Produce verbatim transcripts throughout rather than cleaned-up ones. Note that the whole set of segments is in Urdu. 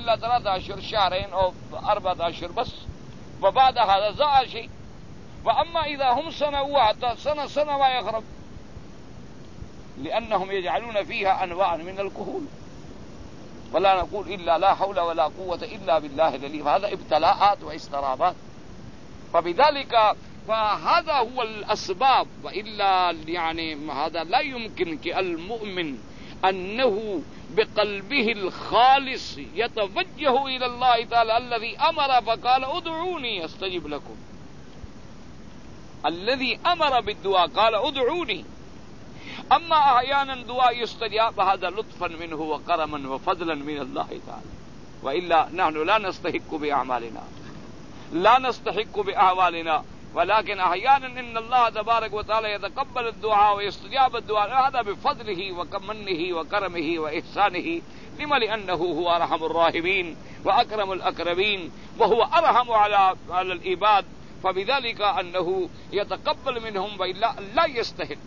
إلا ثلاثة أشهر شهرين أو أربعة أشهر بس، وبعد هذا ضاع شيء. وأما إذا هم سنة واحدة سنة سنة ما يخرب، لأنهم يجعلون فيها أنواع من الكهول. ولا نقول إلا لا حول ولا قوة إلا بالله العلي، هذا ابتلاءات واسترابات. فبذلك فهذا هو الأسباب، وإلا يعني هذا لا يمكن المؤمن أنه بقلبه الخالص يتوجه إلى الله تعالى الذي أمر فقال ادعوني أستجب لكم، الذي أمر بالدعاء قال ادعوني. أما أحيانا دعاء يستجاب هذا لطفا منه وكرما وفضلا من الله تعالى، وإلا نحن لا نستحق بأعمالنا لا نستحق بأعمالنا، ولكن أحيانا إن الله تبارك وتعالى يتقبل الدعاء ويستجاب الدعاء، هذا بفضله وكمنه وكرمه وإحسانه. لما؟ لأنه هو أرحم الراحمين وأكرم الأكرمين، وهو أرحم على على العباد، فبذلك أنه يتقبل منهم، وإلا لا يستحق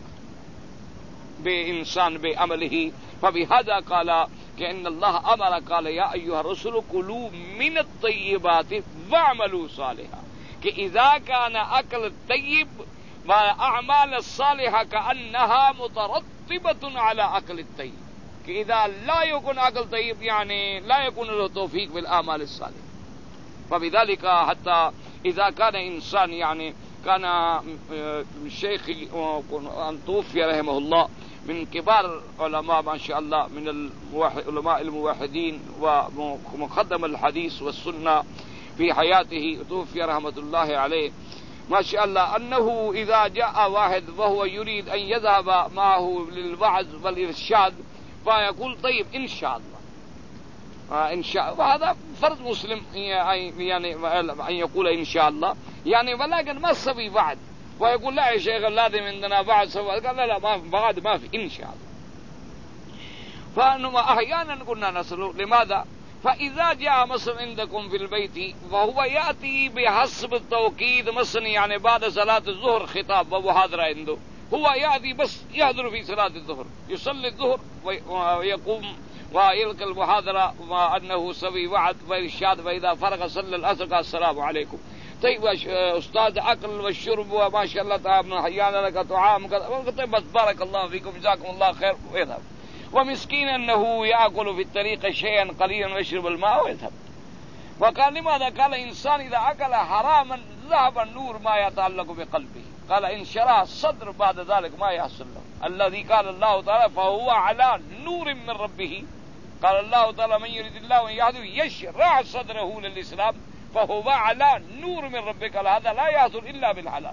بإنسان بعمله. فبهذا قال كأن الله أمر قال يا أيها الرسل كلوا من الطيبات واعملوا صالحا، كإذا كان أكل الطيب والأعمال الصالحة كأنها مترتبة على أكل الطيب، كإذا لا يكون أكل طيب يعني لا يكون له توفيق بالأعمال الصالحة. فبذلك حتى إذا كان إنسان يعني كان الشيخ أن توفي رحمه الله من كبار علماء ما شاء الله من العلماء الموحدين ومقدم الحديث والسنة في حياته، توفي رحمة الله عليه ما شاء الله، أنه إذا جاء واحد وهو يريد أن يذهب معه للوعظ والإرشاد فيقول طيب إن شاء الله آه إن شاء الله، وهذا فرض مسلم يعني أن يقول إن شاء الله يعني، ولكن ما سوي وعد ويقول لا يا شيخ لازم عندنا بعد سوى، قال لا لا ما بعد ما في إن شاء الله. فأنما أحيانا كنا نسأل لماذا؟ فإذا جاء مثلا عندكم في البيت وهو يأتي بحسب التوقيت مثلا يعني بعد صلاة الظهر خطاب ومحاضرة عنده، هو يأتي بس يحضر في صلاة الظهر يصلي الظهر ويقوم ويلقى المحاضرة وأنه سوي وعد وإرشاد، وإذا فرغ صلى العصر قال السلام عليكم. طيب أستاذ أكل والشرب وما شاء الله تعالى حيانا لك طعام كذا، طيب بس بارك الله فيكم جزاكم الله خير ويذهب. ومسكين أنه يأكل في الطريق شيئا قليلا ويشرب الماء ويذهب. وقال لماذا؟ قال إنسان إذا أكل حراما ذهب النور ما يتعلق بقلبه، قال إن شرح الصدر بعد ذلك ما يحصل له، الذي قال الله تعالى فهو على نور من ربه. قال الله تعالى من يريد الله أن يهديه يشرح صدره للإسلام فهو على نور من ربك. قال هذا لا يحصل إلا بالحلال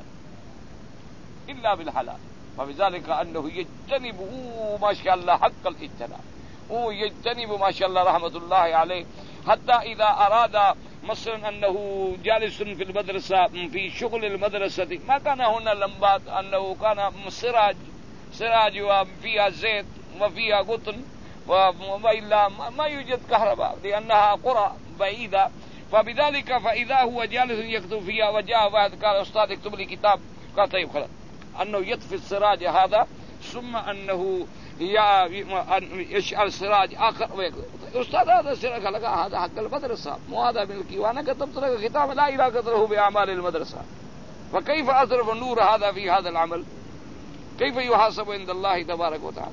إلا بالحلال. فبذلك أنه يجتنب ما شاء الله حق الاجتناب، ويجتنب ما شاء الله رحمة الله عليه، حتى إذا أراد مثلا أنه جالس في المدرسة في شغل المدرسة ما كان هنا لمبات، أنه كان سراج سراج وفيها زيت وفيها قطن وإلا ما يوجد كهرباء لأنها قرى بعيدة. فبذلك فإذا هو جالس يكتب فيها وجاء واحد قال أستاذ اكتب لي كتاب، قال طيب خلاص، أنه يطفي السراج هذا ثم أنه يشعل سراج آخر ويكتب. أستاذ هذا سراج هذا حق المدرسة مو هذا ملكي، وأنا كتبت لك كتاب لا علاقة له بأعمال المدرسة، فكيف أصرف النور هذا في هذا العمل؟ كيف يحاسب عند الله تبارك وتعالى؟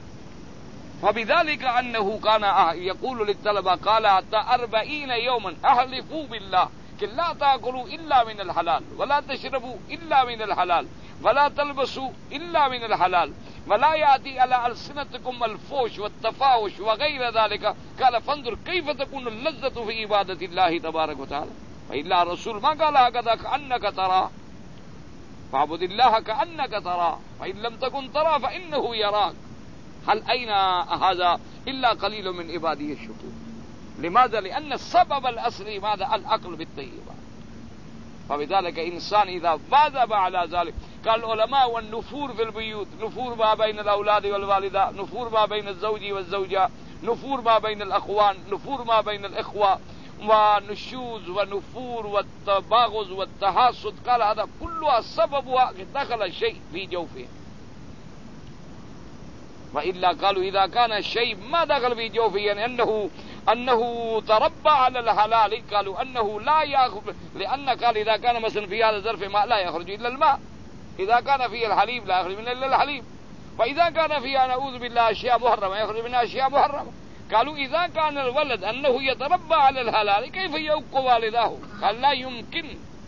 فبذلك أنه كان يقول للطلبة قال حتى أربعين يوما أحلفوا بالله لا تأكلوا إلا من الحلال، ولا تشربوا إلا من الحلال، ولا تلبسوا إلا من الحلال، ولا يأتي على ألسنتكم الفوش والتفاوش وغير ذلك. قال فانظر كيف تكون اللذة في عبادة الله تبارك وتعالى. فإلا الرسول ما قال هكذا كأنك تراه، فاعبد الله كأنك تراه، فإن لم تكن تراه فإنه يراك. هل أين هذا إلا قليل من عبادي الشكور؟ لماذا؟ لأن السبب الأصلي ماذا؟ الأكل بالطيبات. فبذلك إنسان إذا واظب على ذلك، قال العلماء والنفور في البيوت، نفور ما بين الأولاد والوالدة، نفور ما بين الزوج والزوجة، نفور ما بين الأخوان، نفور ما بين الإخوة، ونشوز ونفور والتباغض والتحاسد، قال هذا كلها سببها دخل الشيء في جوفه. وإلا قالوا إذا كان الشيء ما دخل في جوفه يعني أنه أنه تربى على الحلال قالوا أنه لا يأخذ، لأن قال إذا كان مثلا في هذا الظرف ماء لا يخرج إلا الماء، إذا كان فيه الحليب لا يخرج منه إلا الحليب، فإذا كان فيها نعوذ بالله أشياء محرمة يخرج منها أشياء محرمة. قالوا إذا كان الولد أنه يتربى على الحلال كيف يوق والداه؟ قال لا يمكن.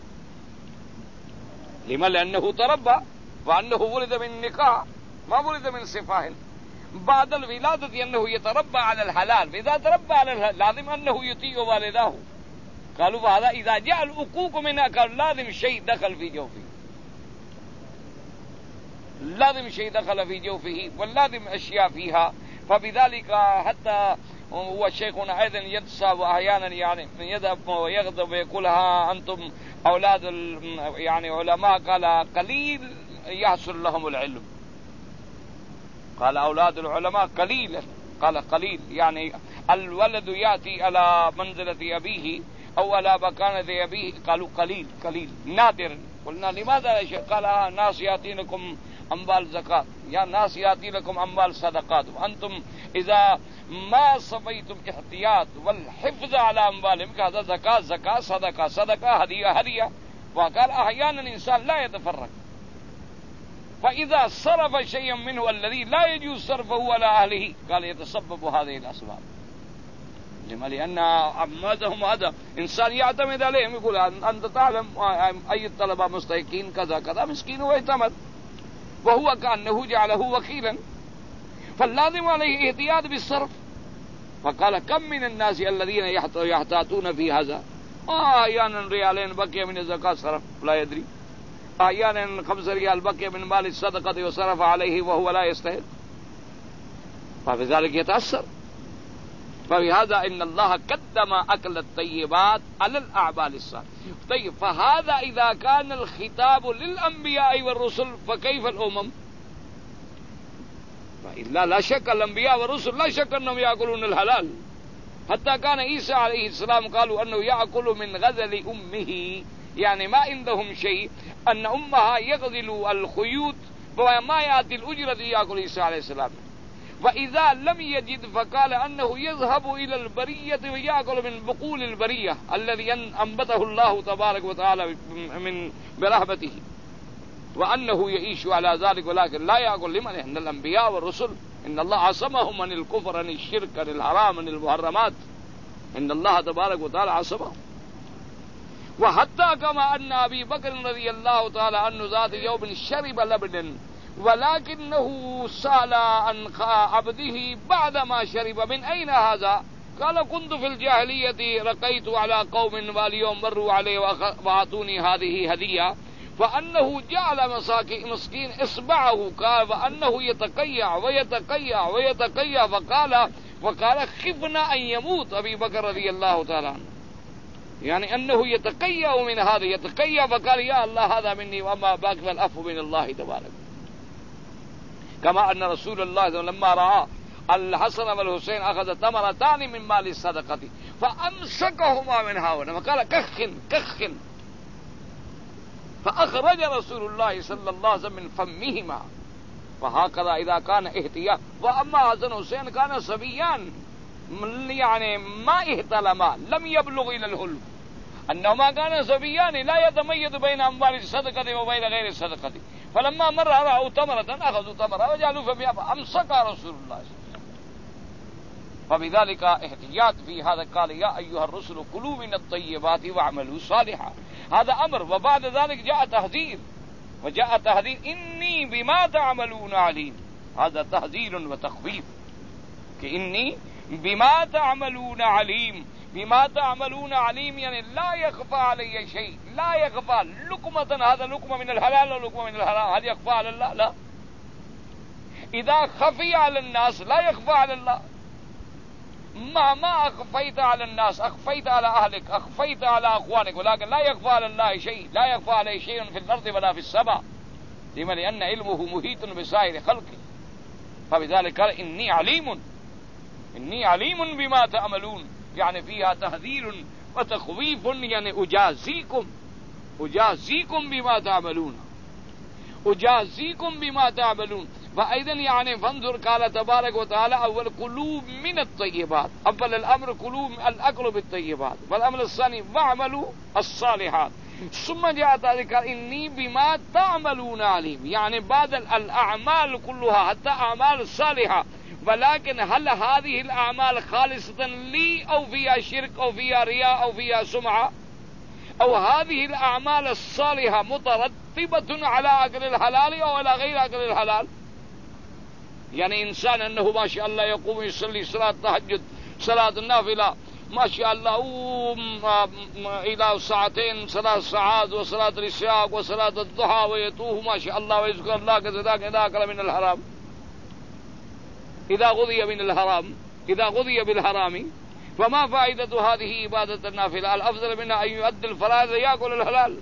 لما؟ لأنه تربى، وأنه ولد من نكاح ما ولد من سفاه. بعد الولادة أنه يتربى على الحلال، فإذا تربى على الحلال لازم أنه يطيع والداه. قالوا وهذا إذا جاء العقوق منها قال لازم شيء دخل في جوفه، لازم شيء دخل في جوفه واللازم أشياء فيها. فبذلك حتى هو شيخنا أيضا ينسى وأحيانا يعني يذهب ويغضب ويقولها أنتم أولاد يعني علماء، قال قليل يحصل لهم العلم، قال أولاد العلماء قليلا، قال قليل يعني الولد يأتي على منزلة أبيه أو على مكانة أبيه، قالوا قليل قليل نادر. قلنا لماذا يا شيخ؟ قال ناس يأتي لكم أموال زكاة، يا ناس يأتي لكم أموال صدقات، وأنتم إذا ما صفيتم احتياط والحفظ على أموالهم هذا زكاة زكاة صدقة صدقة هدية هدية. وقال أحيانا الإنسان لا يتفرق، فإذا صرف شيئا منه الذي لا يجوز صرفه على أهله قال يتسبب هذه الأسباب. لما؟ لأن عمادهم هذا إنسان يعتمد عليهم، يقول أنت تعلم أي الطلبة مستحقين كذا كذا، مسكين ويعتمد، وهو كأنه جعله وكيلا، فاللازم عليه احتياط بالصرف. فقال كم من الناس الذين يحتاطون في هذا، أحيانا ريالين بقي من الزكاة صرف لا يدري، أحيانا خمس ريال بقي من مال الصدقة وصرف عليه وهو لا يستحق، فبذلك يتأثر. فبهذا إن الله قدم أكل الطيبات على الأعمال الصالحة. طيب فهذا إذا كان الخطاب للأنبياء والرسل فكيف الأمم؟ فإلا لا شك الأنبياء والرسل لا شك أنهم يأكلون الحلال، حتى كان عيسى عليه السلام قالوا أنه يأكل من غزل أمه، يعني ما عندهم شيء أن أمها يغزل الخيوط وما يأتي الأجرة يأكل عيسى عليه السلام. وإذا لم يجد فقال أنه يذهب إلى البرية ويأكل من بقول البرية الذي أنبته الله تبارك وتعالى من برحمته، وأنه يعيش على ذلك، ولكن لا يأكل. لمن؟ إن الأنبياء والرسل إن الله عصمهم من الكفر عن الشرك عن الحرام عن المحرمات، إن الله تبارك وتعالى عصمهم. وحتى كما أن أبي بكر رضي الله تعالى عنه ذات يوم شرب لبنا ولكنه سأل عن عبده بعد ما شرب من أين هذا؟ قال كنت في الجاهلية رقيت على قوم واليوم مروا عليه وأعطوني هذه هدية، فأنه جعل مسكين إصبعه قال فأنه يتقيع ويتقيع ويتقيع، فقال وقال خفنا أن يموت أبي بكر رضي الله تعالى عنه، يعني أنه يتقيع من هذا يتقيع، فقال يا الله هذا مني وما باقي العفو من الله تبارك. كما أن رسول الله لما رأى الحسن والحسين أخذ تمرتان من مال الصدقة فأمسكهما من هاونا فقال كخن كخن، فأخرج رسول الله صلى الله عليه وسلم من فمهما. فهكذا إذا كان احتياط. وأما حسن وحسين كان صبيان يعني ما احتلما لم يبلغ إلى الحلم، أنهما كان صبيان لا يتميز بين أموال الصدقة وبين غير الصدقة، فلما مر رأوا تمرة أخذوا تمرة وجعلوا فمها فأمسك رسول الله. فبذلك احتياط في هذا. قال يا أيها الرسل كلوا من الطيبات واعملوا صالحا، هذا أمر. وبعد ذلك جاء تحذير، وجاء تحذير إني بما تعملون عليم، هذا تحذير وتخويف، كإني بما تعملون عليم. بما تعملون عليم يعني لا يخفى علي شيء، لا يخفى لقمة، هذا لقمة من الحلال ولقمة من الحرام، هل يخفى على الله؟ لا. إذا خفي على الناس لا يخفى على الله. مهما أخفيت على الناس، أخفيت على أهلك، أخفيت على أخوانك، ولكن لا يخفى على الله شيء، لا يخفى عليه شيء في الأرض ولا في السماء، لما لأن علمه محيط بسائر خلقه. فبذلك قال إني عليم، إني عليم بما تعملون، يعني فيها تهذير وتخويف، يعني أجازيكم أجازيكم بما تعملون، أجازيكم بما تعملون. فأيضا يعني فانظر قال تبارك وتعالى أول كلوا من الطيبات، أول الأمر كلوا الأكل بالطيبات، والأمر الثاني واعملوا الصالحات. ثم جاء ذلك إني بما تعملون عليم، يعني بعد الأعمال كلها حتى أعمال الصالحة، ولكن هل هذه الأعمال خالصة لي أو فيها شرك أو فيها رياء أو فيها سمعة، أو هذه الأعمال الصالحة مترتبة على أكل الحلال أو على غير أكل الحلال؟ يعني إنسان أنه ما شاء الله يقوم يصلي صلاة التهجد صلاة النافلة ما شاء الله إلى ساعتين ثلاث ساعات وصلاة الإشراق وصلاة الضحى ويطوف ما شاء الله ويذكر الله كذلك إذا أكل من الحرام، إذا غذي من الحرام، إذا غذي بالحرام، فما فائدة هذه عبادة النافلة؟ الأفضل منها أن يؤدي الفرائض يأكل الحلال.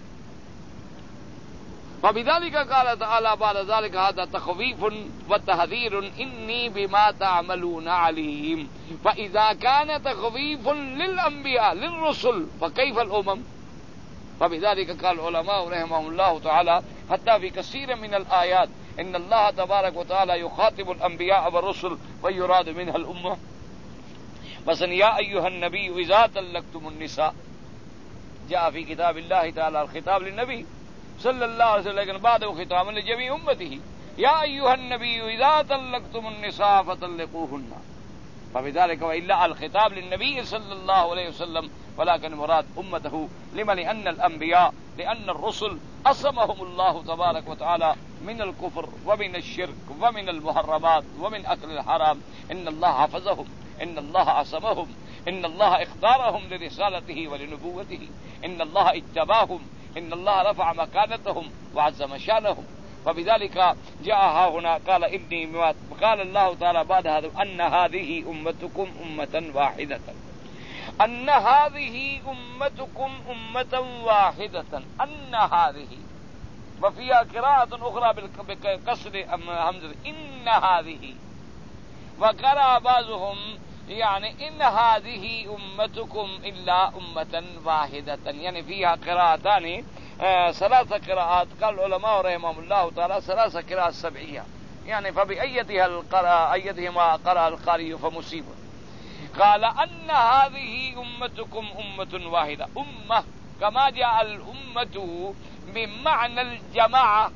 فبذلك قال تعالى بعد ذلك هذا تخويف وتحذير إني بما تعملون عليم. فإذا كان تخويف للأنبياء للرسل فكيف الأمم؟ فبذلك قال العلماء رحمهم الله تعالى حتى في كثير من الآيات إن الله تبارك وتعالى يخاطب الأنبياء والرسل ويراد منها الأمة. مثلا يا أيها النبي إذا طلقتم النساء، جاء في كتاب الله تعالى الخطاب للنبي صلى الله عليه وسلم، لكن بعده خطاب لجميع أمته. يا أيها النبي إذا طلقتم النساء فطلقوهن. فبذلك وإلا الخطاب للنبي صلى الله عليه وسلم، ولكن مراد أمته. لما؟ لأن الأنبياء لأن الرسل أصمهم الله تبارك وتعالى من الكفر ومن الشرك ومن المحرمات ومن أكل الحرام. إن الله حفظهم، إن الله عصمهم، إن الله اختارهم لرسالته ولنبوته، إن الله اجتباهم، إن الله رفع مكانتهم وعزم شانهم. فبذلك جاء هنا قال إني قال الله تعالى بعد هذا أن هذه أمتكم أمة واحدة، أن هذه أمتكم أمة واحدة، أن هذه. وفيها قراءة أخرى بكسر همزة إن هذه، وقرأ بعضهم يعني إن هذه أمتكم إلا أمة واحدة، يعني فيها قراءتان آه ثلاث قراءات. قال العلماء رحمهم الله تعالى ثلاث قراءات سبعية، يعني فبأيتها القراءة أيتهما قرأ القارئ فمصيب. قال أن هذه أمتكم أمة واحدة، أمة كما جاء الأمة بمعنى الجماعة،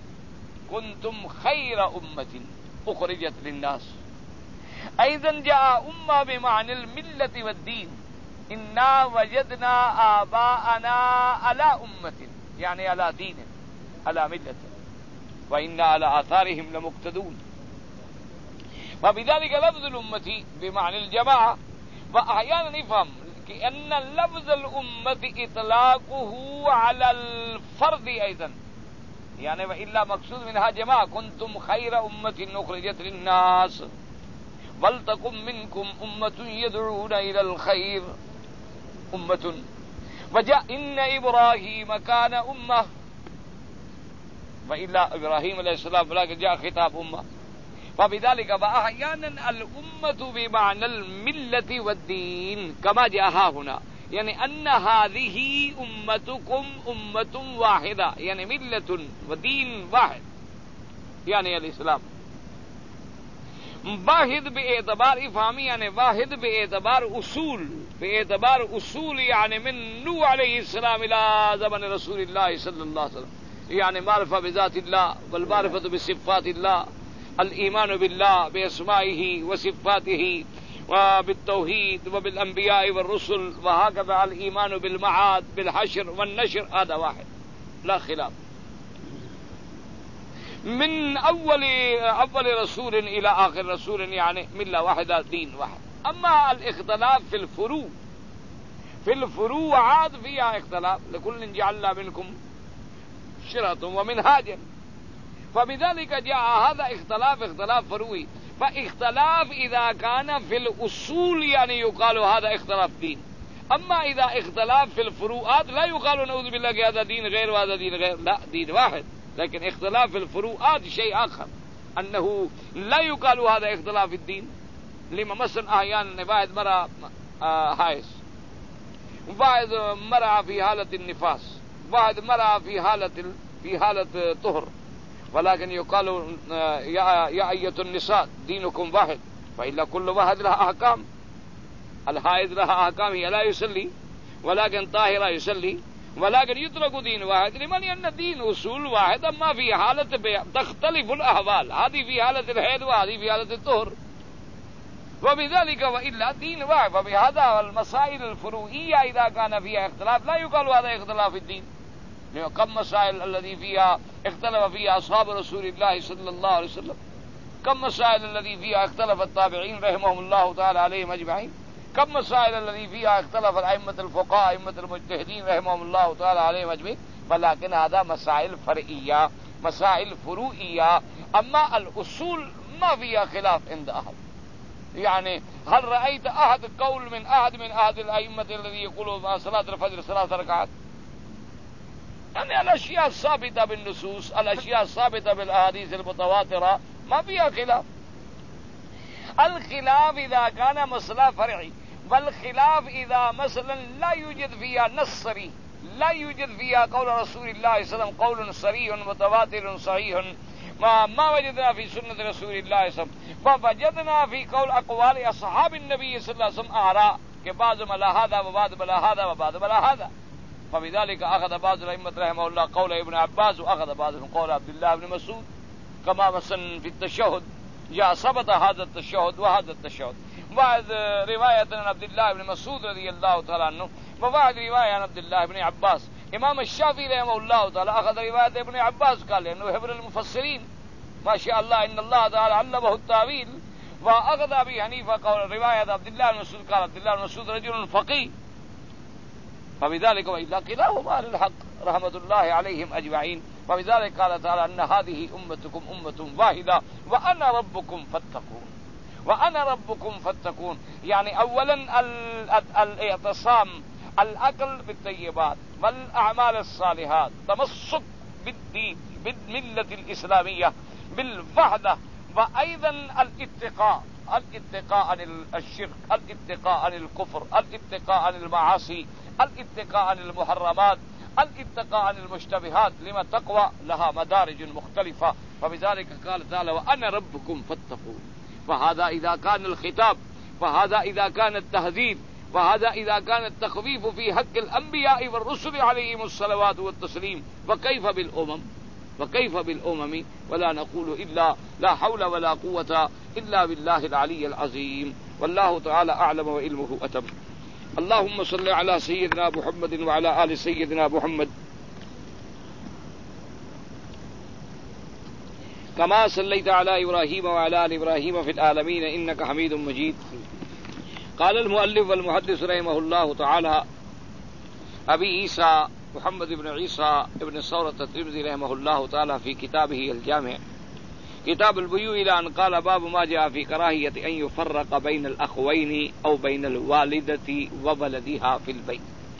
كنتم خير أمة أخرجت للناس. أيضا جاء أمة بمعنى الملة والدين، إنا وجدنا آباءنا على أمة، يعني على دين على ملة، وإنا على آثارهم لمقتدون. وبذلك لفظ الأمة بمعنى الجماعة. وأحيانا نفهم كأن لفظ الأمة إطلاقه على الفرد أيضا، يعني وإلا مقصود منها جماعة، كنتم خير أمة أخرجت للناس ولتكن منكم أمة يدعون إلى الخير أمة. وجاء إن إبراهيم كان أمة، وإلا إبراهيم عليه السلام ولكن جاء خطاب أمة. فبذلك فأحيانا الأمة بمعنى الملة والدين كما جاء هنا، يعني أن هذه أمتكم أمة واحدة، يعني ملة ودين واحد، يعني الإسلام. واحد باعتبار إفهامي، يعني واحد باعتبار أصول، باعتبار أصول يعني من نوح عليه السلام إلى زمن رسول الله صلى الله عليه وسلم، يعني معرفة بذات الله والمعرفة بصفات الله، الإيمان بالله بأسمائه وصفاته وبالتوحيد وبالأنبياء والرسل، وهكذا الإيمان بالمعاد بالحشر والنشر، هذا واحد لا خلاف، من أول أول رسول إلى آخر رسول، يعني ملة واحدة دين واحد. أما الاختلاف في الفروع، في الفروع عاد فيها اختلاف، لكل جعلنا منكم شرعة ومنهاجا. فبذلك جاء هذا اختلاف اختلاف فروعي. فاختلاف إذا كان في الأصول يعني يقال هذا اختلاف دين، أما إذا اختلاف في الفروعات لا يقال نعوذ بالله هذا دين غير وهذا دين غير، لا دين واحد. لكن اختلاف في الفروعات شيء آخر، أنه لا يقال هذا اختلاف الدين. لما مثلا أحيانا واحد مرأة هايس، واحد مرأة في حالة النفاس، واحد مرأة في حالة في حالة طهر، वलाकिन युकालु या अय्यतुन निसा दीनुकुम वाहिद फइल्ला कुल्लु वाहिद लहा अहकाम अल हाइद लहा अहकाम ला युसल्ली वलाकिन ताहिरा युसल्ली वलाकिन युतरकु दीन वाहिद लिमन अन्न दीन उसूल वाहिद अम्मा फी हालत तख्तलिफुल अहवाल हादी फी हालत अल हैद व हादी फी हालत अल तुहर वबिज़ालिका वइल्ला दीन वाहिद वबिहादा वल मसाइल अल फुरूइय्या इज़ा कान फीहा इख्तिलाफ ला युकालु हादा इख्तिलाफ अद-दीन कम मसाइल अल्लज़ी फीहा इख्तलफ़ फीहा असहाब रसूलिल्लाह सल्लल्लाहु अलैहि वसल्लम कम मसाइल अल्लज़ी फीहा इख्तलफ़ अत-ताबिईन रहमहुमुल्लाह तआला अलैहिम अजमईन कम मसाइल अल्लज़ी फीहा इख्तलफ़ अइम्मतुल फुक़हा अइम्मतुल मुज्तहिदीन रहमहुमुल्लाह तआला अलैहिम अजमईन वलाकिन हादा मसाइल फ़रइय्या मसाइल फुरूइय्या अम्मा अल उसूल मा फीहा खिलाफ इंद अहद यानी हल रअयत अहद कौल मिन अहद मिन अहद अल अइम्मत अल्लज़ी यक़ूलू मा सलातुल फज्र सलास रकात यानी अल-अशिया साबिता बिन-नुसूस अल-अशिया साबिता बिल-अहादीस अल-मुतवातिरा मा फीहा खिलाफ अल-खिलाफ इज़ा कान मसला फ़रई वल-खिलाफ इज़ा मसलन ला यूजद फीहा नस्स सरीह ला यूजद फीहा कौल रसूलिल्लाह सल्लल्लाहु अलैहि वसल्लम कौलुन सरीहुन मुतवातिरुन सहीहुन मा मा वजदना फी सुन्नत रसूलिल्लाह सल्लल्लाहु अलैहि वसल्लम फवजदना फी कौल अक़वाल असहाबिन नबी सल्लल्लाहु अलैहि वसल्लम आरा के बाद मला हादा व बाद मला हादा व बाद मला हादा فبذلك أخذ بعض الأئمة رحمه الله قول ابن عباس وأخذ بعضهم قول عبد الله بن مسعود كما مثلا في التشهد جاء ثبت هذا التشهد وهذا التشهد بعد رواية عن عبد الله بن مسعود رضي الله تعالى عنه وبعد رواية عن عبد الله بن عباس إمام الشافعي رحمه الله تعالى أخذ رواية ابن عباس قال لأنه حبر المفسرين ما شاء الله إن الله تعالى علمه التأويل وأخذ أبي حنيفة قول رواية عبد الله بن مسعود قال عبد الله بن مسعود رجل فقيه فبذلك وإلا كلاهما أهل الحق رحمة الله عليهم أجمعين فبذلك قال تعالى أن هذه أمتكم أمة واحدة وأنا ربكم فاتقون وأنا ربكم فاتقون يعني أولا الاعتصام الأكل بالطيبات والأعمال الصالحات تمسك بالدين بالملة الإسلامية بالوحدة وأيضا الاتقاء الاتقاء عن الشرك الاتقاء عن الكفر الاتقاء عن المعاصي الاتقاء عن المحرمات الاتقاء عن المشتبهات لما تقوى لها مدارج مختلفة فبذلك قال تعالى وأنا ربكم فاتقون فهذا إذا كان الخطاب فهذا إذا كان التهذيب وهذا إذا كان التخويف في حق الأنبياء والرسل عليهم الصلوات والتسليم فكيف بالأمم وكيف بالأمم ولا نقول إلا لا حول ولا قوة إلا بالله العلي العظيم والله تعالى أعلم وعلمه أتم اللهم صل على سيدنا محمد وعلى آل سيدنا محمد كما صليت على إبراهيم وعلى آل إبراهيم في العالمين إنك حميد مجيد قال المؤلف والمحدث رحمه الله تعالى أبي عيسى محمد بن عيسى بن ثورة الترمذي رحمه الله تعالى في كتابه الجامع كتاب البيوع إلى أن قال باب ما جاء في كراهية أن يفرق بين الأخوين أو بين الوالدة وولدها في البيت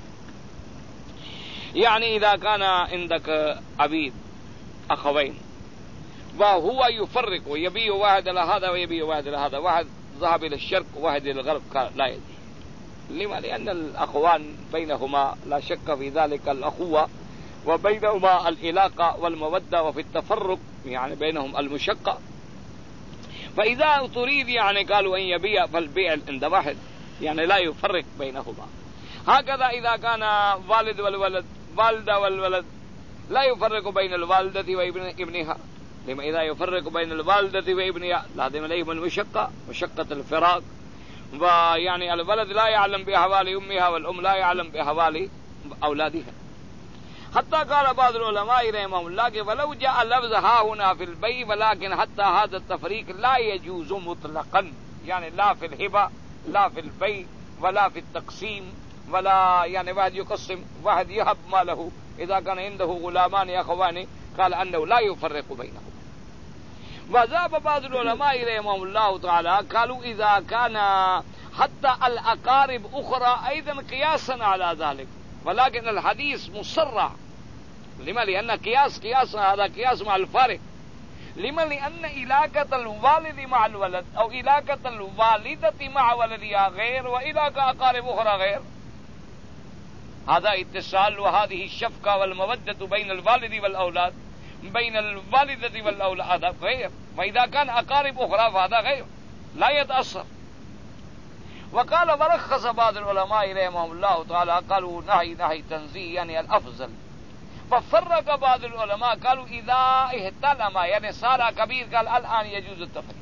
يعني إذا كان عندك عبيد أخوين وهو يفرق ويبيع واحد لهذا ويبيع واحد لهذا واحد ذهب إلى الشرق وواحد إلى الغرب لا يدري لما لأن الأخوان بينهما لا شك في ذلك الأخوة وبينهما العلاقة والمودة وفي التفرق يعني بينهم المشقة فإذا تريد يعني قالوا أن يبيع فالبيع عند واحد يعني لا يفرق بينهما هكذا إذا كان والد والولد والدة والولد لا يفرق بين الوالدة وابنها لما إذا يفرق بين الوالدة وابنها لازم عليهم المشقة مشقة الفراق ويعني الولد لا يعلم بأحوال أمها والأم لا يعلم بأحوال أولادها حتى قال بعض العلماء رحمهم الله ولو جاء لفظ ها هنا في البيع ولكن حتى هذا التفريق لا يجوز مطلقا يعني لا في الهبة لا في البيع ولا في التقسيم ولا يعني واحد يقسم واحد يهب ماله إذا كان عنده غلامان أخوان قال أنه لا يفرق بينهم وذهب بعض العلماء رحمهم الله تعالى قالوا إذا كان حتى الأقارب أخرى أيضا قياسا على ذلك ولكن الحديث مسرع لما لأن قياس قياس هذا قياس مع الفارق لما لأن علاقة الوالد مع الولد أو علاقة الوالدة مع ولدها غير وعلاقة أقارب أخرى غير هذا اتصال وهذه الشفقة والمودة بين الوالد والأولاد बैन अल-वालिदति वल औलाद गैर फइज़ा कान अकारिब उखरा फ़हाज़ा गैर ला यतअस्सर। वक़ाल वरख़्ख़स बाज़ उल-उलमा रहमहुमुल्लाह तआला क़ालू नही नही तंज़ीह यानी अल-अफ़ज़ल फफ़र्रक़ बाज़ उल-उलमा क़ालू इज़ा इहतलमा यानी सारा कबीर क़ाल अल-आन यजूज़ु अत-तफ़रीक़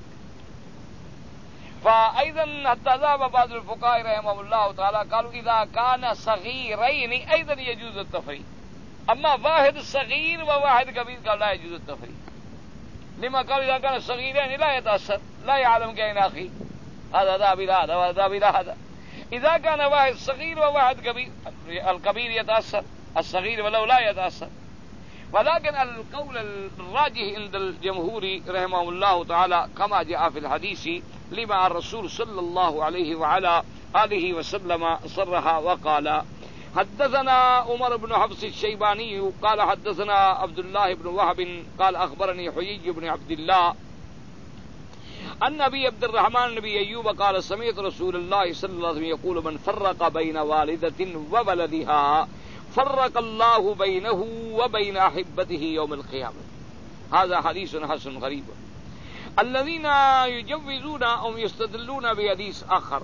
फ़अइज़न हत्ता ज़हब बाज़ उल-फ़ुक़हा रहमहुमुल्लाह तआला क़ालू इज़ा कान सग़ीरैन अइज़न यजूज़ु अत-तफ़रीक़ अम्मा वाहिद सग़ीर व वाहिद कबीर क़ाल ला यजूज़ु अत-तफ़रीक़ लिमा क़ालू इज़ा कान सग़ीरैन ला यतअस्सर ला यअलम कैना अख़ी هذا ذهب إلى هذا وهذا ذهب إلى هذا إذا كان واحد صغير وواحد كبير الكبير يتأثر الصغير ولو لا يتأثر. ولكن القول الراجح عند الجمهور رحمه الله تعالى كما جاء في الحديث لما الرسول صلى الله عليه وعلى آله وسلم صرح وقال حدثنا عمر بن حفص الشيباني قال حدثنا عبد الله بن وهب قال أخبرني حيي بن عبد الله أن أبي عبد الرحمن بن أيوب قال سمعت رسول الله صلى الله عليه وسلم يقول من فرق بين والدة وولدها فرق الله بينه وبين أحبته يوم القيامة. هذا حديث حسن غريب. الذين يجوزون أو يستدلون بحديث آخر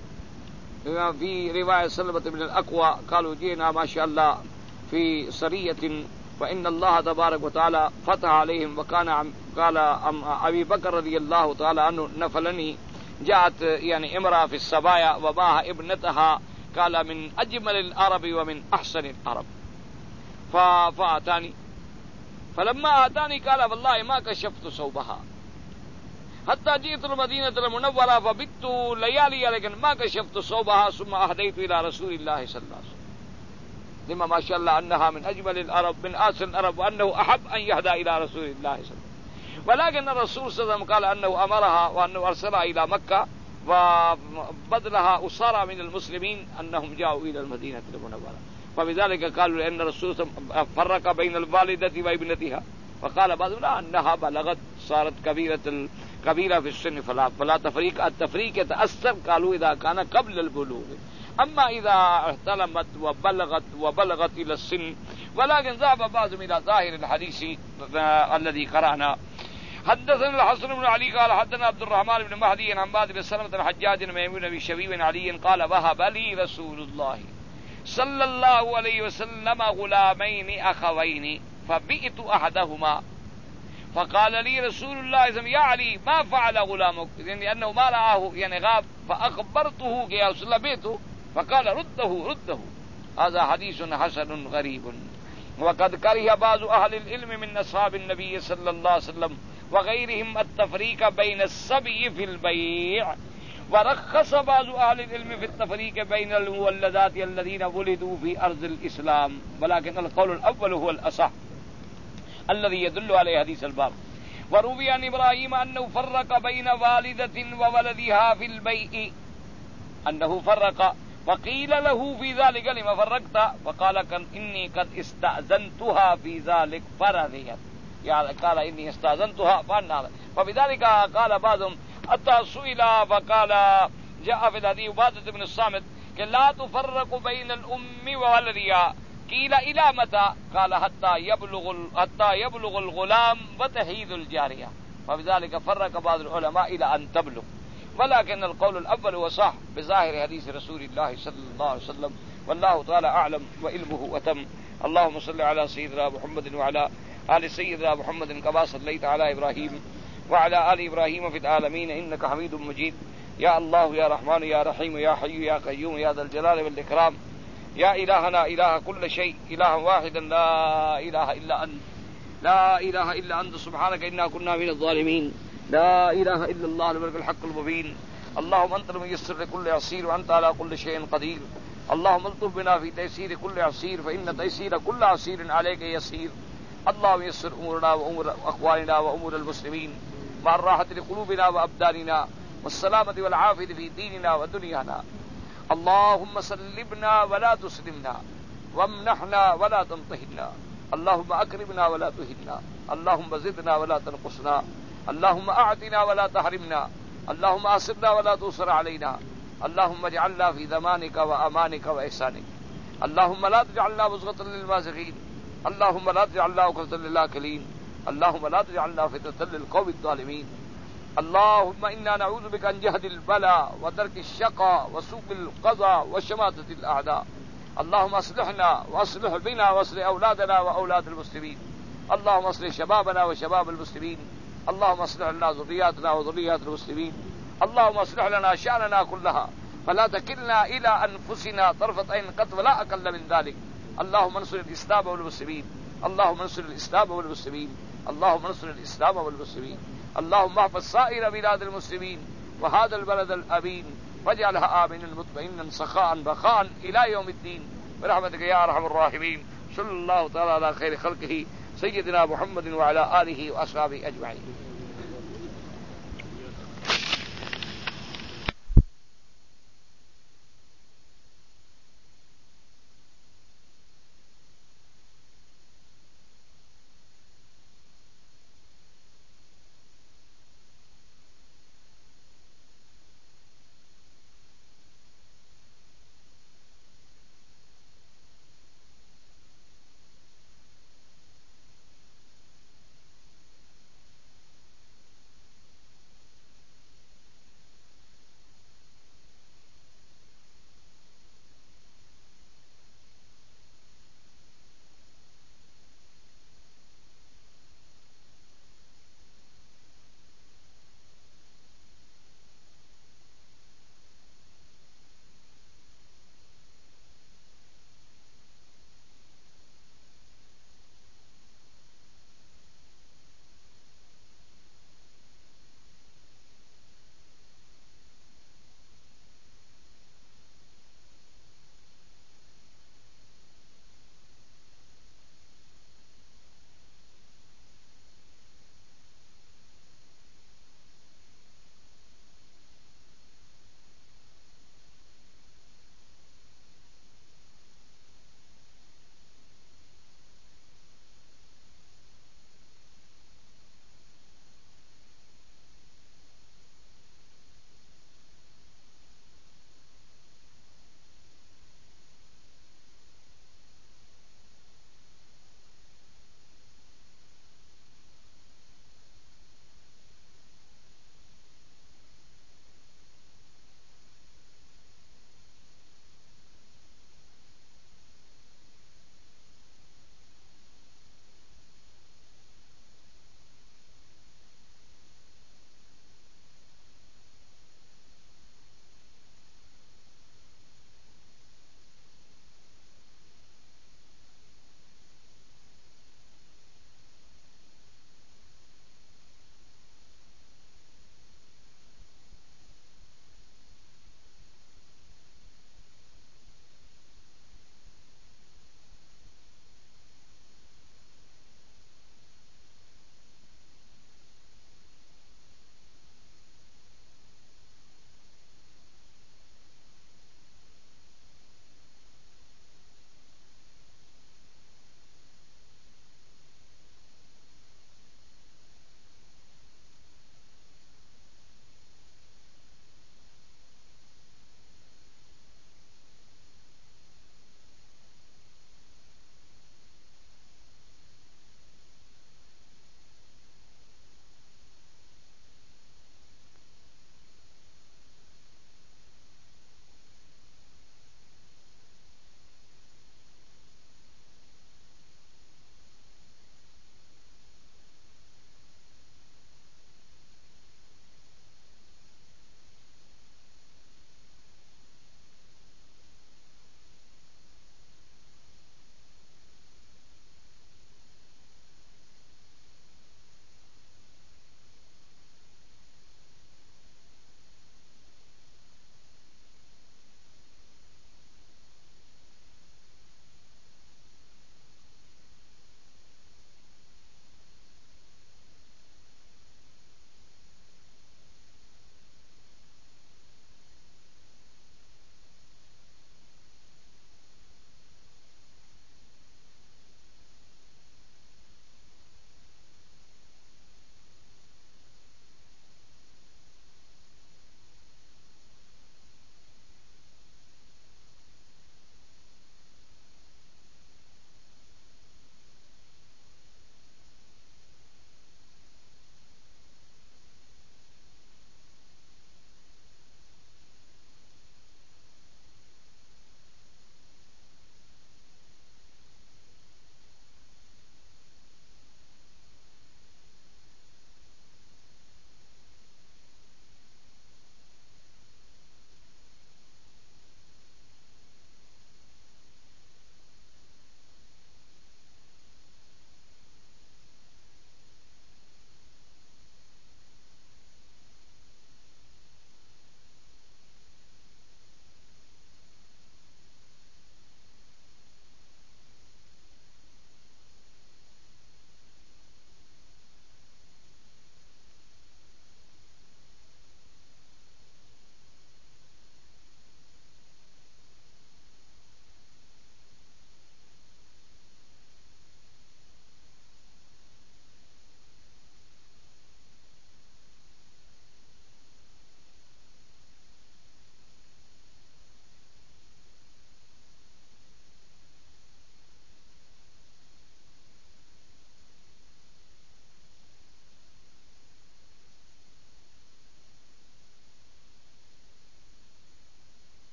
في رواية سلمة بن الأكوى قالوا جئنا ما شاء الله في سرية فإن الله تبارك وتعالى فتح عليهم وكان قال أبي بكر رضي الله تعالى عنه نفلني جاءت يعني امرأة في السبايا ومعها ابنتها قال من أجمل العرب ومن أحسن العرب فأتاني فلما أتاني قال والله ما كشفت صوبها حتى جئت المدينة المنورة فبت ليالي لكن ما كشفت صوبها ثم أهديت إلى رسول الله صلى الله عليه وسلم لما ما شاء الله أنها من أجمل العرب من أحسن العرب وأنه أحب أن يهدى إلى رسول الله صلى الله عليه وسلم. ولكن الرسول صلى الله عليه وسلم قال أنه أمرها وأنه أرسلها إلى مكة وبدلها أسارى من المسلمين أنهم جاءوا إلى المدينة المنورة فبذلك قالوا لأن الرسول فرق بين الوالدة وابنتها فقال بعضهم لا أنها بلغت صارت كبيرة كبيرة في السن فلا فلا تفريق. التفريق يتأثر قالوا إذا كان قبل البلوغ أما إذا احتلمت وبلغت وبلغت إلى السن. ولكن ذهب بعضهم إلى ظاهر الحديث الذي قرأنا. حدثنا الحسن بن علي قال حدثنا عبد الرحمن بن مهدي عن عباد بن سلمة الحجاج بن ميمون بن شبيب بن علي قال وهب لي رسول الله صلى الله عليه وسلم غلامين أخوين فبئت أحدهما فقال لي رسول الله يا علي ما فعل غلامك لأنه ما رآه يعني غاب فأخبرته يا رسول الله بيته فقال رده رده. هذا حديث حسن غريب. وقد كره بعض أهل العلم من أصحاب النبي صلى الله عليه وسلم وغيرهم التفريق بين الصبي في البيع ورخص بعض أهل العلم في التفريق بين المولدات الذين ولدوا في أرض الإسلام. ولكن القول الأول هو الأصح الذي يدل عليه حديث الباب. وروي عن إبراهيم أنه فرق بين والدة وولدها في البيع أنه فرق فقيل له في ذلك لما فرقت فقال إني قد استأذنتها في ذلك فرضيت يعني قال إني استأذنتها فأنا فبذلك قال بعضهم حتى سئل فقال جاء في الحديث عبادة بن الصامت لا تفرق بين الأم وولدها قيل إلى متى قال حتى يبلغ حتى يبلغ الغلام وتحيض الجارية فبذلك فرق بعض العلماء إلى أن تبلغ. ولكن القول الأول هو صح بظاهر حديث رسول الله صلى الله عليه وسلم والله تعالى أعلم وعلمه أتم. اللهم صل على سيدنا محمد وعلى آل سيدنا محمد كما صليت على إبراهيم وعلى آل إبراهيم في العالمين إنك حميد مجيد. يا الله يا رحمن يا رحيم يا حي يا قيوم يا ذا الجلال والإكرام يا إلهنا إله كل شيء إله واحدا لا إله إلا أنت لا إله إلا أنت سبحانك إنا كنا من الظالمين لا إله إلا الله الملك الحق المبين. اللهم أنت الميسر لكل عسير وأنت على كل شيء قدير. اللهم الطف بنا في تيسير كل عسير فإن تيسير كل عسير عليك يسير. اللهم يسر أمورنا وأمور أخواننا وأمور المسلمين مع الراحة لقلوبنا وأبداننا والسلامة والعافية في ديننا ودنيانا. اللهم سلمنا ولا تسلمنا وامنحنا ولا تمتهنا. اللهم أكرمنا ولا تهنا. اللهم زدنا ولا تنقصنا. اللهم أعطنا ولا تحرمنا. اللهم أصرنا ولا تؤثر علينا. اللهم اجعلنا في ضمانك وأمانك وإحسانك. اللهم لا تجعلنا بزغة للمازغين. اللهم لا تجعلنا عقدة للآكلين. अल्लाहुम्मा ला तजअलना फितनतल लिलकौमिज़ ज़ालिमीन। अल्लाहुम्मा इन्ना नऊज़ु बिका मिन जहदिल बला व दरकिश शक़ा व सूइल क़ज़ा व शमाततिल अअदा। अल्लाहुम्मा अस्लिहना व अस्लिह बिना व अस्लिह औलादना व औलादल मुस्लिमीन। अल्लाहुम्मा अस्लिह शबाबना व शबाबल मुस्लिमीन। अल्लाहुम्मा अस्लिह लना ज़ुर्रिय्यतना व ज़ुर्रिय्यतल मुस्लिमीन। अल्लाहुम्मा अस्लिह लना शअनना कुल्लहा फला तकिलना इला अनफुसिना तरफत ऐन क़त वला अक़ल्ल मिन ज़ालिक। अल्लाहुम्मा अन्सुरिल इस्लाम वल मुस्लिमीन। अल्लाहुम्मा अन्सुरिल इस्लाम वल मुस्लिमीन। अल्लाहुम्मा अन्सुरिल इस्लाम वल मुस्लिमीन। अल्लाहुम्मा अहफ़ज़ साइर बिलादिल मुस्लिमीन व हाज़ल बलदल अमीन वजअलहा आमिनन मुतमइन्नन सख़ाअन बख़ाअन इला यौमिद्दीन बिरहमतिक या अरहमर राहिमीन। सल्लल्लाहु तआला अला खैरि ख़ल्क़िही सय्यिदिना मुहम्मदिन व अला आलिहि व अस्हाबिही अजमईन।